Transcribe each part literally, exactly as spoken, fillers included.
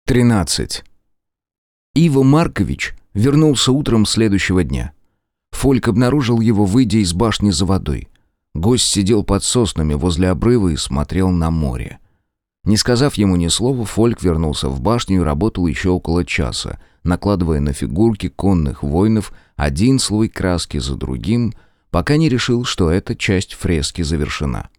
тринадцать. Иво Маркович вернулся утром следующего дня. Фольк обнаружил его, выйдя из башни за водой. Гость сидел под соснами возле обрыва и смотрел на море. Не сказав ему ни слова, Фольк вернулся в башню и работал еще около часа, накладывая на фигурки конных воинов один слой краски за другим, пока не решил, что эта часть фрески завершена.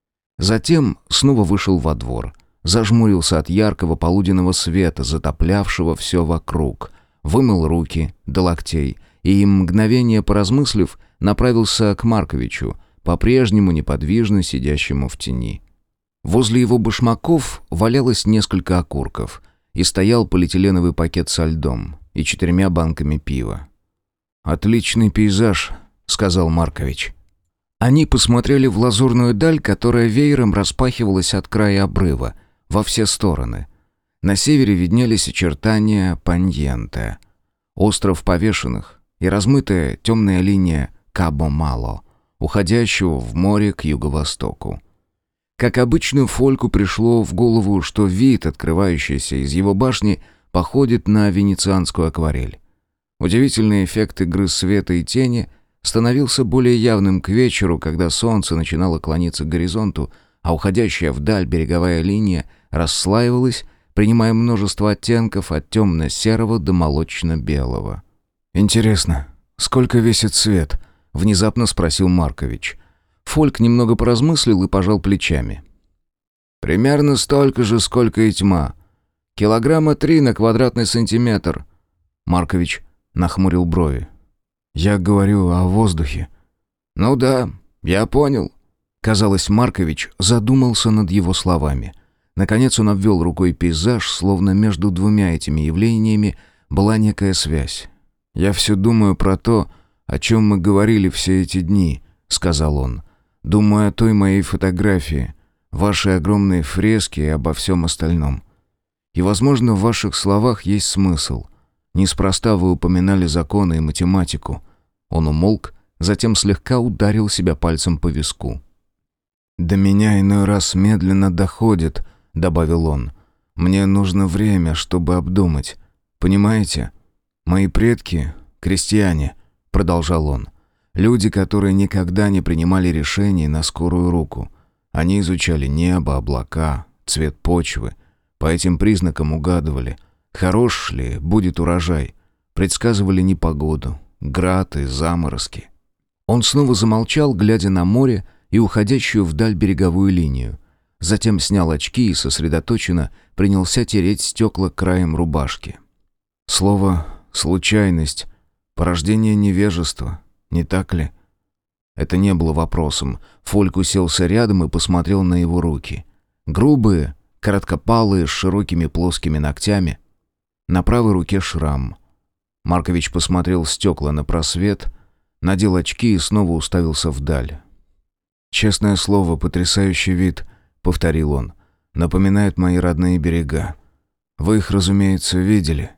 Затем снова вышел во двор. Зажмурился от яркого полуденного света, затоплявшего все вокруг, вымыл руки до локтей и, мгновение поразмыслив, направился к Марковичу, по-прежнему неподвижно сидящему в тени. Возле его башмаков валялось несколько окурков, и стоял полиэтиленовый пакет со льдом и четырьмя банками пива. «Отличный пейзаж», — сказал Маркович. Они посмотрели в лазурную даль, которая веером распахивалась от края обрыва, во все стороны. На севере виднелись очертания Паньенте, остров Повешенных и размытая темная линия Кабо-Мало, уходящего в море к юго-востоку. Как обычно, Фольку пришло в голову, что вид, открывающийся из его башни, походит на венецианскую акварель. Удивительный эффект игры света и тени становился более явным к вечеру, когда солнце начинало клониться к горизонту, а уходящая вдаль береговая линия расслаивалась, принимая множество оттенков от темно-серого до молочно-белого. «Интересно, сколько весит свет?» — внезапно спросил Маркович. Фольк немного поразмыслил и пожал плечами. «Примерно столько же, сколько и тьма. Килограмма три на квадратный сантиметр». Маркович нахмурил брови. «Я говорю о воздухе». «Ну да, я понял». Казалось, Маркович задумался над его словами. Наконец он обвел рукой пейзаж, словно между двумя этими явлениями была некая связь. «Я все думаю про то, о чем мы говорили все эти дни», — сказал он. «Думаю о той моей фотографии, вашей огромной фреске и обо всем остальном. И, возможно, в ваших словах есть смысл. Неспроста вы упоминали законы и математику». Он умолк, затем слегка ударил себя пальцем по виску. «До меня иной раз медленно доходит», — добавил он. «Мне нужно время, чтобы обдумать. Понимаете? Мои предки — крестьяне», — продолжал он. «Люди, которые никогда не принимали решений на скорую руку. Они изучали небо, облака, цвет почвы. По этим признакам угадывали, хорош ли будет урожай. Предсказывали непогоду, град и заморозки». Он снова замолчал, глядя на море и уходящую вдаль береговую линию. Затем снял очки и сосредоточенно принялся тереть стекла краем рубашки. «Слово «случайность», порождение невежества, не так ли?» Это не было вопросом. Фольк уселся рядом и посмотрел на его руки. Грубые, короткопалые, с широкими плоскими ногтями. На правой руке шрам. Маркович посмотрел в стекла на просвет, надел очки и снова уставился вдаль. «Честное слово, потрясающий вид», — повторил он. «Напоминает мои родные берега. Вы их, разумеется, видели».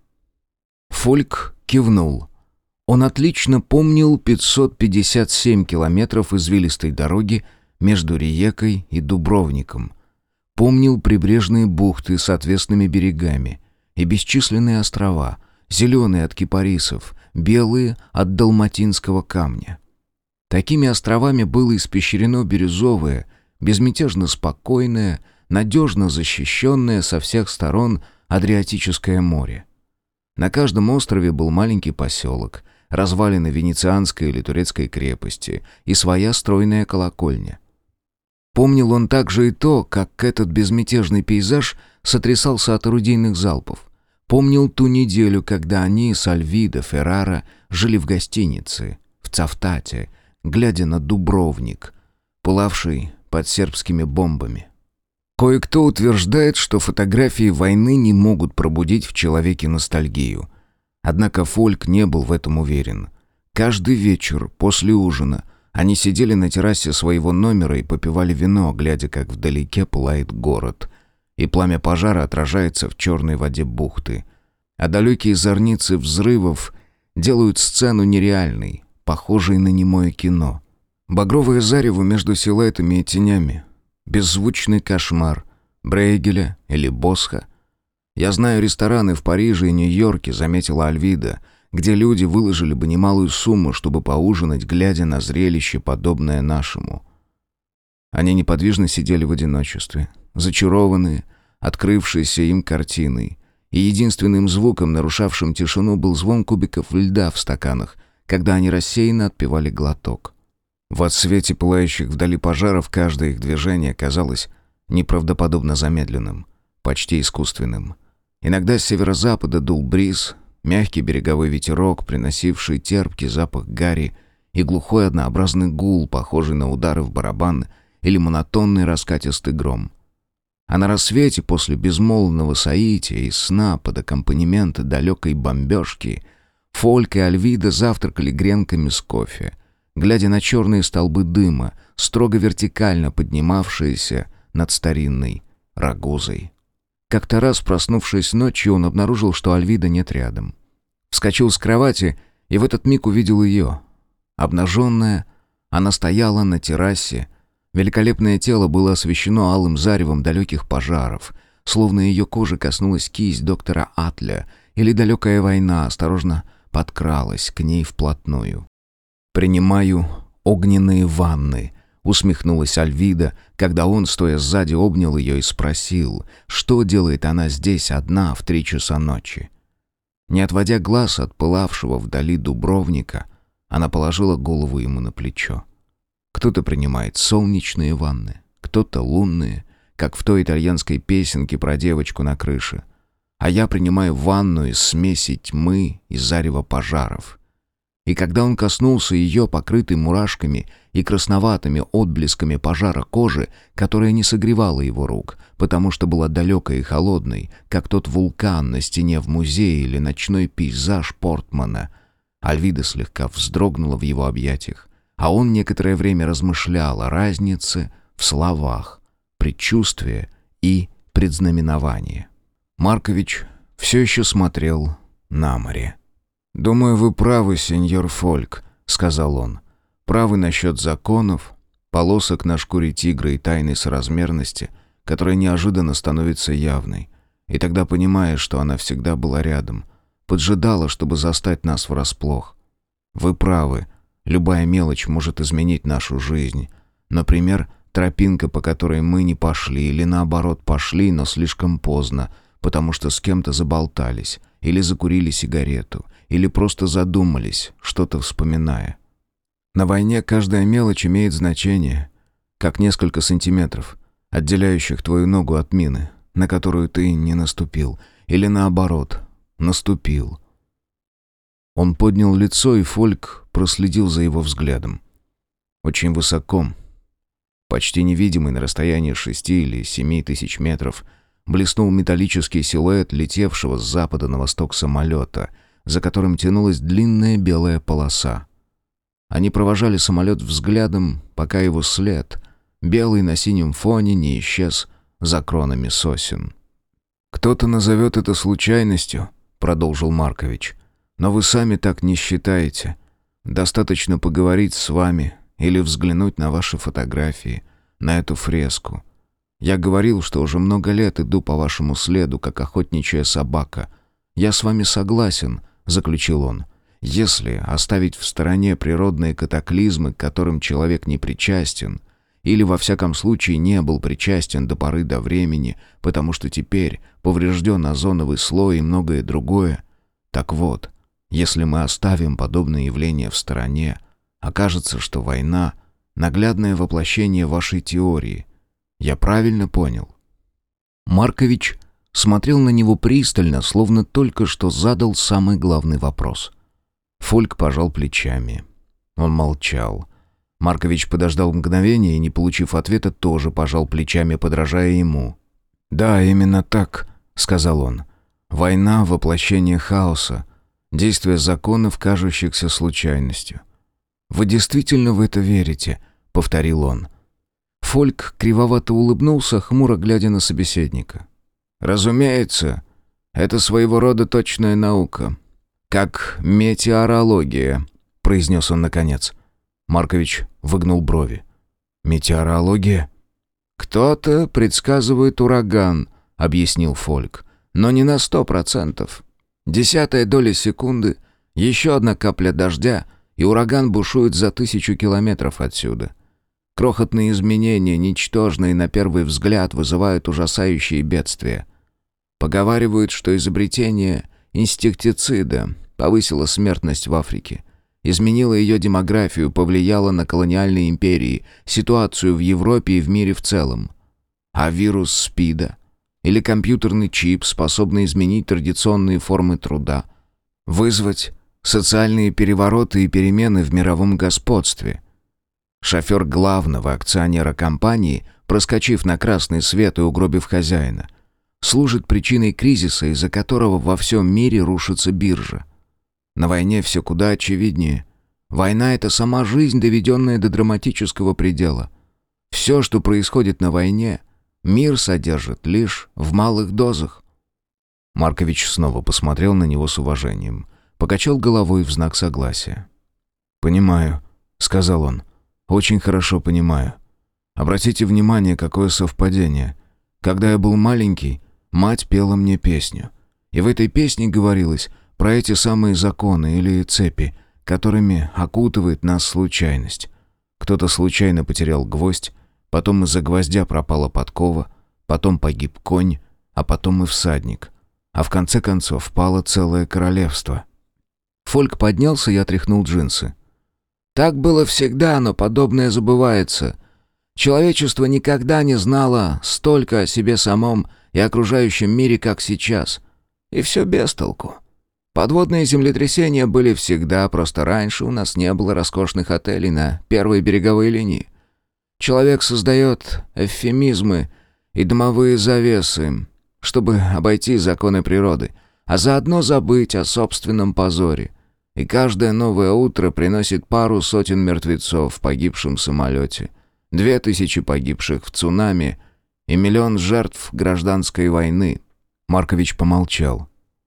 Фольк кивнул. Он отлично помнил пятьсот пятьдесят семь километров извилистой дороги между Риекой и Дубровником. Помнил прибрежные бухты с отвесными берегами и бесчисленные острова, зеленые от кипарисов, белые от далматинского камня. Такими островами было испещрено бирюзовое, безмятежно спокойное, надежно защищенное со всех сторон Адриатическое море. На каждом острове был маленький поселок, развалины венецианской или турецкой крепости и своя стройная колокольня. Помнил он также и то, как этот безмятежный пейзаж сотрясался от орудийных залпов. Помнил ту неделю, когда они с Альвидо Феррара жили в гостинице, в Цавтате, глядя на Дубровник, пылавший под сербскими бомбами. Кое-кто утверждает, что фотографии войны не могут пробудить в человеке ностальгию. Однако Фольк не был в этом уверен. Каждый вечер после ужина они сидели на террасе своего номера и попивали вино, глядя, как вдалеке пылает город, и пламя пожара отражается в черной воде бухты. А далекие зорницы взрывов делают сцену нереальной, похожей на немое кино. Багровое зарево между силуэтами и тенями, беззвучный кошмар Брейгеля или Босха. «Я знаю рестораны в Париже и Нью-Йорке», — заметила Альвида, «где люди выложили бы немалую сумму, чтобы поужинать, глядя на зрелище, подобное нашему». Они неподвижно сидели в одиночестве, зачарованные, открывшейся им картиной, и единственным звуком, нарушавшим тишину, был звон кубиков льда в стаканах, когда они рассеянно отпивали глоток. В отсвете пылающих вдали пожаров каждое их движение казалось неправдоподобно замедленным, почти искусственным. Иногда с северо-запада дул бриз, мягкий береговой ветерок, приносивший терпкий запах гари и глухой однообразный гул, похожий на удары в барабан или монотонный раскатистый гром. А на рассвете, после безмолвного соития и сна под аккомпанемент далекой бомбежки, Фольк и Альвида завтракали гренками с кофе, глядя на черные столбы дыма, строго вертикально поднимавшиеся над старинной рагузой. Как-то раз, проснувшись ночью, он обнаружил, что Альвида нет рядом. Вскочил с кровати и в этот миг увидел ее. Обнаженная, она стояла на террасе. Великолепное тело было освещено алым заревом далеких пожаров, словно ее кожи коснулась кисть доктора Атля, или далекая война осторожно подкралась к ней вплотную. «Принимаю огненные ванны», — усмехнулась Альвида, когда он, стоя сзади, обнял ее и спросил, что делает она здесь одна в три часа ночи. Не отводя глаз от пылавшего вдали дубровника, она положила голову ему на плечо. Кто-то принимает солнечные ванны, кто-то лунные, как в той итальянской песенке про девочку на крыше. А я принимаю ванну из смеси тьмы и зарева пожаров. И когда он коснулся ее, покрытой мурашками и красноватыми отблесками пожара кожи, которая не согревала его рук, потому что была далекой и холодной, как тот вулкан на стене в музее или ночной пейзаж Портмана, Альвида слегка вздрогнула в его объятиях, а он некоторое время размышлял о разнице в словах, предчувствие и предзнаменование. Маркович все еще смотрел на море. «Думаю, вы правы, сеньор Фольк», — сказал он. «Правы насчет законов, полосок на шкуре тигра и тайной соразмерности, которая неожиданно становится явной. И тогда понимаешь, что она всегда была рядом, поджидала, чтобы застать нас врасплох. Вы правы, любая мелочь может изменить нашу жизнь. Например, тропинка, по которой мы не пошли, или наоборот пошли, но слишком поздно, потому что с кем-то заболтались, или закурили сигарету, или просто задумались, что-то вспоминая. На войне каждая мелочь имеет значение, как несколько сантиметров, отделяющих твою ногу от мины, на которую ты не наступил, или наоборот, наступил». Он поднял лицо, и Фольк проследил за его взглядом. Очень высоко, почти невидимый на расстоянии шести или семи тысяч метров, блеснул металлический силуэт летевшего с запада на восток самолета, за которым тянулась длинная белая полоса. Они провожали самолет взглядом, пока его след, белый на синем фоне, не исчез за кронами сосен. «Кто-то назовет это случайностью», — продолжил Маркович. «Но вы сами так не считаете. Достаточно поговорить с вами или взглянуть на ваши фотографии, на эту фреску. Я говорил, что уже много лет иду по вашему следу, как охотничья собака. Я с вами согласен», — заключил он. «Если оставить в стороне природные катаклизмы, к которым человек не причастен, или во всяком случае не был причастен до поры до времени, потому что теперь поврежден озоновый слой и многое другое, так вот, если мы оставим подобные явления в стороне, окажется, что война — наглядное воплощение вашей теории. Я правильно понял?» Маркович смотрел на него пристально, словно только что задал самый главный вопрос. Фольк пожал плечами. Он молчал. Маркович подождал мгновение и, не получив ответа, тоже пожал плечами, подражая ему. «Да, именно так», — сказал он. «Война — воплощение хаоса, действие законов, кажущихся случайностью». «Вы действительно в это верите?» — повторил он. Фольк кривовато улыбнулся, хмуро глядя на собеседника. «Разумеется, это своего рода точная наука, как метеорология», — произнес он наконец. Маркович выгнул брови. «Метеорология?» «Кто-то предсказывает ураган», — объяснил Фольк. но не на сто процентов. Десятая доля секунды, еще одна капля дождя, и ураган бушует за тысячу километров отсюда. Крохотные изменения, ничтожные на первый взгляд, вызывают ужасающие бедствия. Поговаривают, что изобретение инсектицида повысило смертность в Африке, изменило ее демографию, повлияло на колониальные империи, ситуацию в Европе и в мире в целом. А вирус СПИДа или компьютерный чип способны изменить традиционные формы труда, вызвать социальные перевороты и перемены в мировом господстве. Шофер главного акционера компании, проскочив на красный свет и угробив хозяина, служит причиной кризиса, из-за которого во всем мире рушится биржа. На войне все куда очевиднее. Война — это сама жизнь, доведенная до драматического предела. Все, что происходит на войне, мир содержит лишь в малых дозах. Маркович снова посмотрел на него с уважением, покачал головой в знак согласия. «Понимаю», — сказал он, — «очень хорошо понимаю. Обратите внимание, какое совпадение. Когда я был маленький, мать пела мне песню. И в этой песне говорилось про эти самые законы или цепи, которыми окутывает нас случайность. Кто-то случайно потерял гвоздь, потом из-за гвоздя пропала подкова, потом погиб конь, а потом и всадник. А в конце концов пало целое королевство». Фольк поднялся и отряхнул джинсы. «Так было всегда, но подобное забывается. Человечество никогда не знало столько о себе самом и окружающем мире, как сейчас. И все без толку. Подводные землетрясения были всегда, просто раньше у нас не было роскошных отелей на первой береговой линии. Человек создает эвфемизмы и дымовые завесы, чтобы обойти законы природы, а заодно забыть о собственном позоре. И каждое новое утро приносит пару сотен мертвецов в погибшем самолете, две тысячи погибших в цунами и миллион жертв гражданской войны». Маркович помолчал.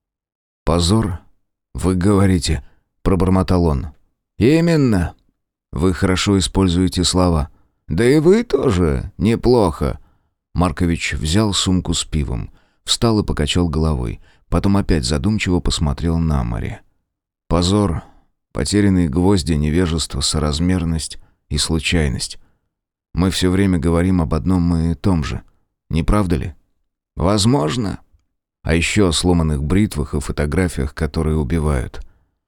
«Позор, вы говорите», — пробормотал он. «Именно. Вы хорошо используете слова. Да и вы тоже неплохо». Маркович взял сумку с пивом, встал и покачал головой, потом опять задумчиво посмотрел на море. «Позор, потерянные гвозди, невежество, соразмерность и случайность. Мы все время говорим об одном и том же, не правда ли?» «Возможно. А еще о сломанных бритвах и фотографиях, которые убивают».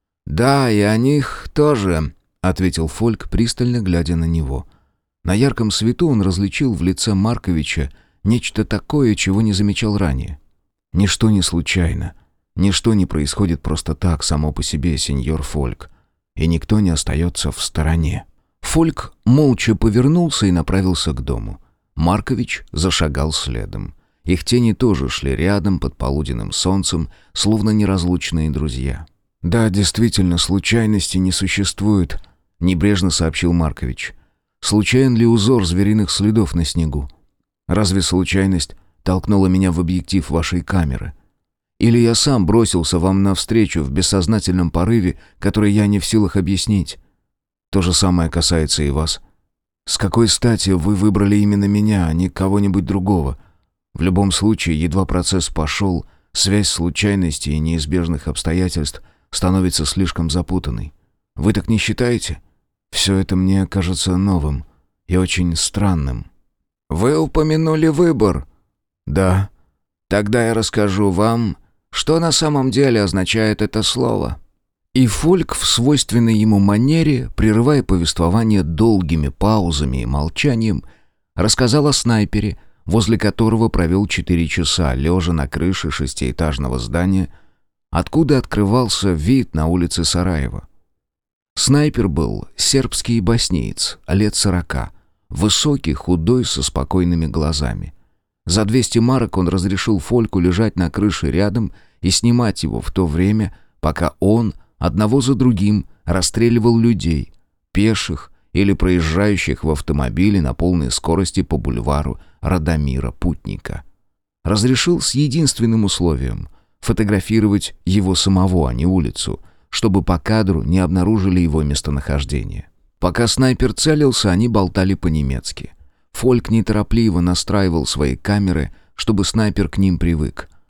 «Да, и о них тоже», — ответил Фольк, пристально глядя на него. На ярком свету он различил в лице Марковича нечто такое, чего не замечал ранее. «Ничто не случайно. Ничто не происходит просто так, само по себе, сеньор Фольк. И никто не остается в стороне». Фольк молча повернулся и направился к дому. Маркович зашагал следом. Их тени тоже шли рядом под полуденным солнцем, словно неразлучные друзья. «Да, действительно, случайности не существует», — небрежно сообщил Маркович. «Случайен ли узор звериных следов на снегу? Разве случайность толкнула меня в объектив вашей камеры? Или я сам бросился вам навстречу в бессознательном порыве, который я не в силах объяснить? То же самое касается и вас. С какой стати вы выбрали именно меня, а не кого-нибудь другого? В любом случае, едва процесс пошел, связь случайностей и неизбежных обстоятельств становится слишком запутанной. Вы так не считаете? Все это мне кажется новым и очень странным». «Вы упомянули выбор». «Да». «Тогда я расскажу вам, что на самом деле означает это слово». И Фольк в свойственной ему манере, прерывая повествование долгими паузами и молчанием, рассказал о снайпере, возле которого провел четыре часа, лежа на крыше шестиэтажного здания, откуда открывался вид на улицы Сараева. Снайпер был сербский боснеец, лет сорока, высокий, худой, со спокойными глазами. За двести марок он разрешил Фольку лежать на крыше рядом и снимать его в то время, пока он одного за другим расстреливал людей, пеших или проезжающих в автомобиле на полной скорости по бульвару Радомира Путника. Разрешил с единственным условием — фотографировать его самого, а не улицу, чтобы по кадру не обнаружили его местонахождение. Пока снайпер целился, они болтали по-немецки. Фольк неторопливо настраивал свои камеры, чтобы снайпер к ним привык.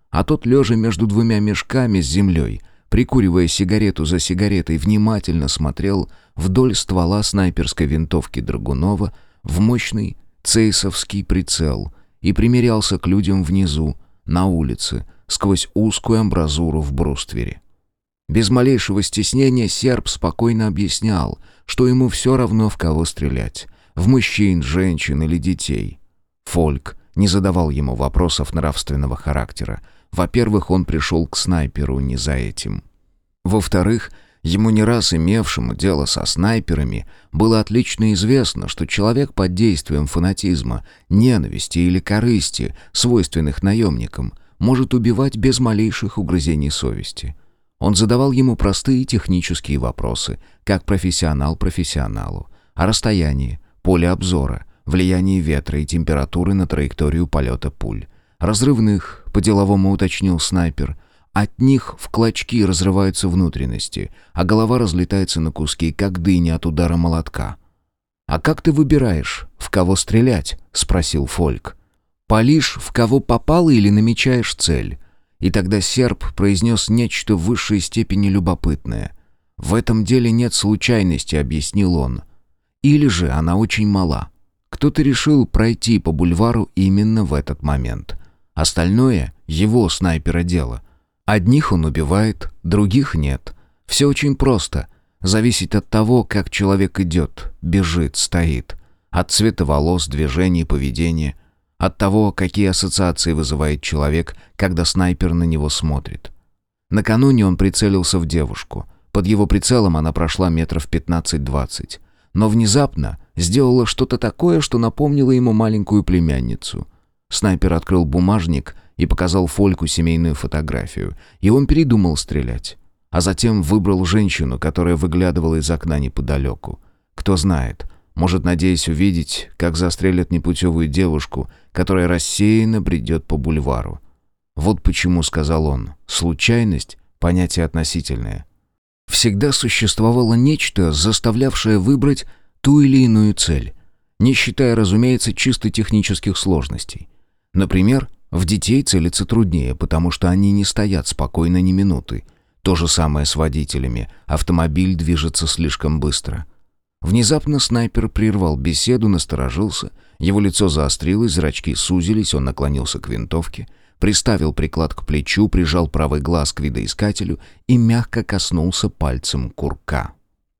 а тот, лежа между двумя мешками с землей, прикуривая сигарету за сигаретой, внимательно смотрел вдоль ствола снайперской винтовки Драгунова в мощный цейсовский прицел и примерялся к людям внизу, на улице, сквозь узкую амбразуру в бруствере. Без малейшего стеснения серб спокойно объяснял, что ему все равно в кого стрелять — в мужчин, женщин или детей. Фольк не задавал ему вопросов нравственного характера. Во-первых, он пришел к снайперу не за этим. Во-вторых, ему не раз имевшему дело со снайперами было отлично известно, что человек под действием фанатизма, ненависти или корысти, свойственных наемникам, может убивать без малейших угрызений совести. Он задавал ему простые технические вопросы, как профессионал профессионалу, о расстоянии, поле обзора, влиянии ветра и температуры на траекторию полета пуль. Разрывных, по-деловому уточнил снайпер. От них в клочки разрываются внутренности, а голова разлетается на куски, как дыня от удара молотка. «А как ты выбираешь, в кого стрелять?» — спросил Фольк. «Палишь, в кого попало, или намечаешь цель?» И тогда серб произнес нечто в высшей степени любопытное. «В этом деле нет случайности», — объяснил он. «Или же она очень мала. Кто-то решил пройти по бульвару именно в этот момент. Остальное — его снайпера дело. Одних он убивает, других нет. Все очень просто. Зависит от того, как человек идет, бежит, стоит. От цвета волос, движений, поведения. От того, какие ассоциации вызывает человек, когда снайпер на него смотрит. Накануне он прицелился в девушку. Под его прицелом она прошла метров пятнадцать-двадцать. Но внезапно сделала что-то такое, что напомнило ему маленькую племянницу. Снайпер открыл бумажник и показал Фольку семейную фотографию, и он передумал стрелять. А затем выбрал женщину, которая выглядывала из окна неподалеку. Кто знает, может, надеясь увидеть, как застрелят непутевую девушку, которая рассеянно бредет по бульвару. Вот почему, сказал он, случайность — понятие относительное. Всегда существовало нечто, заставлявшее выбрать ту или иную цель, не считая, разумеется, чисто технических сложностей. Например, в детей целиться труднее, потому что они не стоят спокойно ни минуты. То же самое с водителями. Автомобиль движется слишком быстро. Внезапно снайпер прервал беседу, насторожился. Его лицо заострилось, зрачки сузились, он наклонился к винтовке, приставил приклад к плечу, прижал правый глаз к видоискателю и мягко коснулся пальцем курка.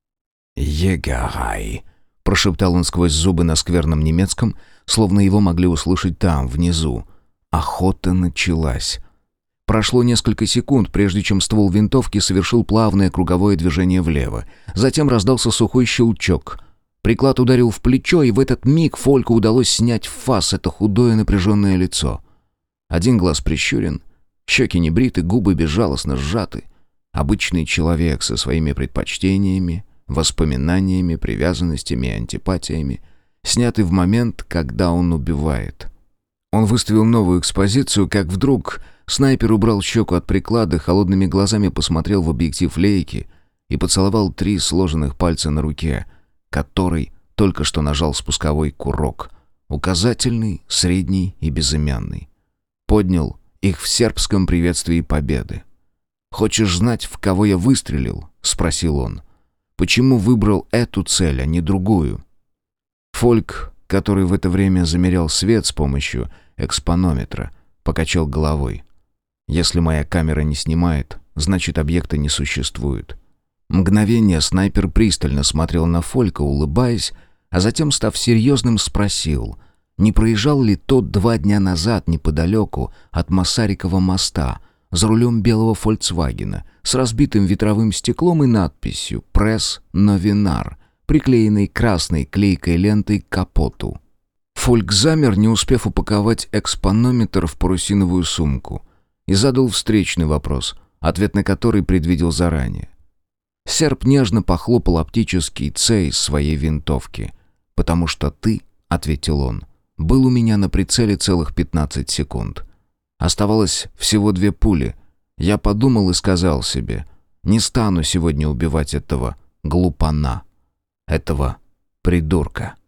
«Егерай», — прошептал он сквозь зубы на скверном немецком, словно его могли услышать там, внизу. Охота началась. Прошло несколько секунд, прежде чем ствол винтовки совершил плавное круговое движение влево. Затем раздался сухой щелчок. Приклад ударил в плечо, и в этот миг Фольку удалось снять в фас это худое напряженное лицо. Один глаз прищурен, щеки небриты, губы безжалостно сжаты. Обычный человек со своими предпочтениями, воспоминаниями, привязанностями и антипатиями, снятый в момент, когда он убивает. Он выставил новую экспозицию, как вдруг снайпер убрал щеку от приклада, холодными глазами посмотрел в объектив лейки и поцеловал три сложенных пальца на руке, который только что нажал спусковой курок, указательный, средний и безымянный. Поднял их в сербском приветствии победы. «Хочешь знать, в кого я выстрелил?» — спросил он. «Почему выбрал эту цель, а не другую?» Фольк, который в это время замерял свет с помощью экспонометра, покачал головой. «Если моя камера не снимает, значит, объекта не существует». Мгновение снайпер пристально смотрел на Фолька, улыбаясь, а затем, став серьезным, спросил, не проезжал ли тот два дня назад неподалеку от Масарикова моста за рулем белого «Фольксвагена» с разбитым ветровым стеклом и надписью «Пресс Новинар», приклеенной красной клейкой лентой к капоту. Фольк замер, не успев упаковать экспонометр в парусиновую сумку, и задал встречный вопрос, ответ на который предвидел заранее. Серб нежно похлопал оптический цейс своей винтовки. «Потому что ты, — ответил он, — был у меня на прицеле целых пятнадцать секунд. Оставалось всего две пули. Я подумал и сказал себе, не стану сегодня убивать этого глупана, этого придурка».